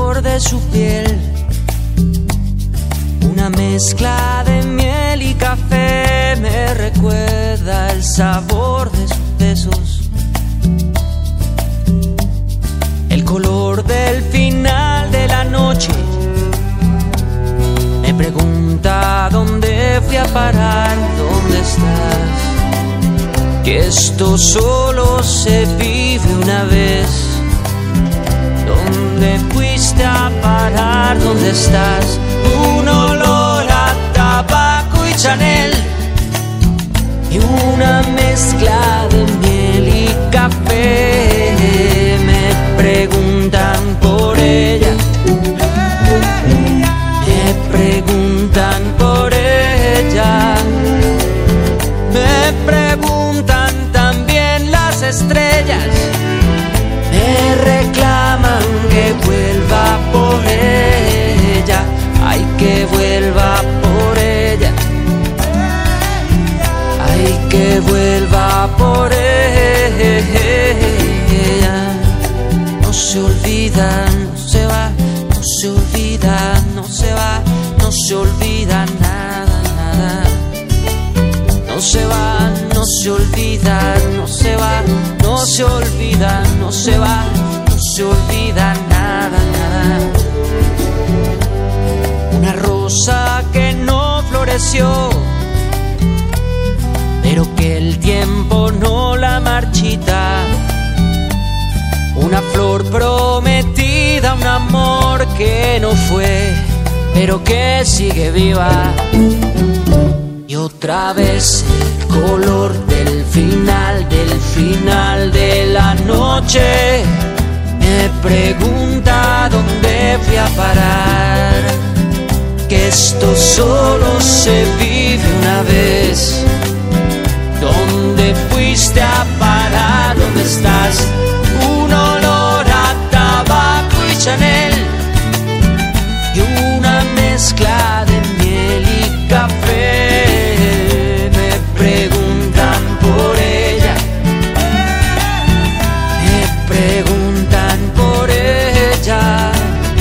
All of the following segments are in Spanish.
color de su piel, una mezcla de miel y café, me recuerda el sabor de sus besos, el color del final de la noche. Me pregunta dónde fui a parar, dónde estás, que esto solo se vive una vez. ¿Dónde fuiste a parar? ¿Dónde estás? Un olor a tabaco y Chanel y una mezcla de miel y café. Me preguntan por ella, me preguntan por ella, me preguntan también las estrellas. Me reclaman que vuelva por ella, ay, que vuelva por ella, ay, que vuelva por ella. No se olvida, no se va, no se olvida, no se va, no se olvida nada, nada. No se va, no se olvida, no se va, no se olvida, no se va, no se olvida nada, nada. Una rosa que no floreció, pero que el tiempo no la marchita. Una flor prometida, un amor que no fue, pero que sigue viva. Y otra vez el color del final de la noche. Me pregunta dónde fui a parar, que esto solo se vive una vez. ¿Dónde fuiste a parar? ¿Dónde estás? Un olor a tabaco y Chanel y una mezcla de miel y café. Me preguntan por ella, me preguntan por ella,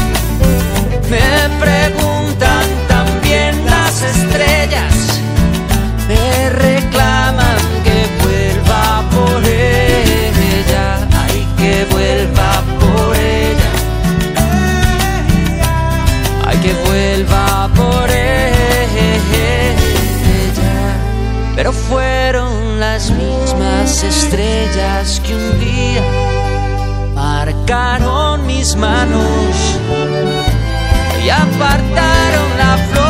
me preguntan también las estrellas. Me reclaman que vuelva por ella, ay, que vuelva por ella, ay, que vuelva por ella. Pero fueron las mismas estrellas que un día marcaron mis manos y apartaron la flor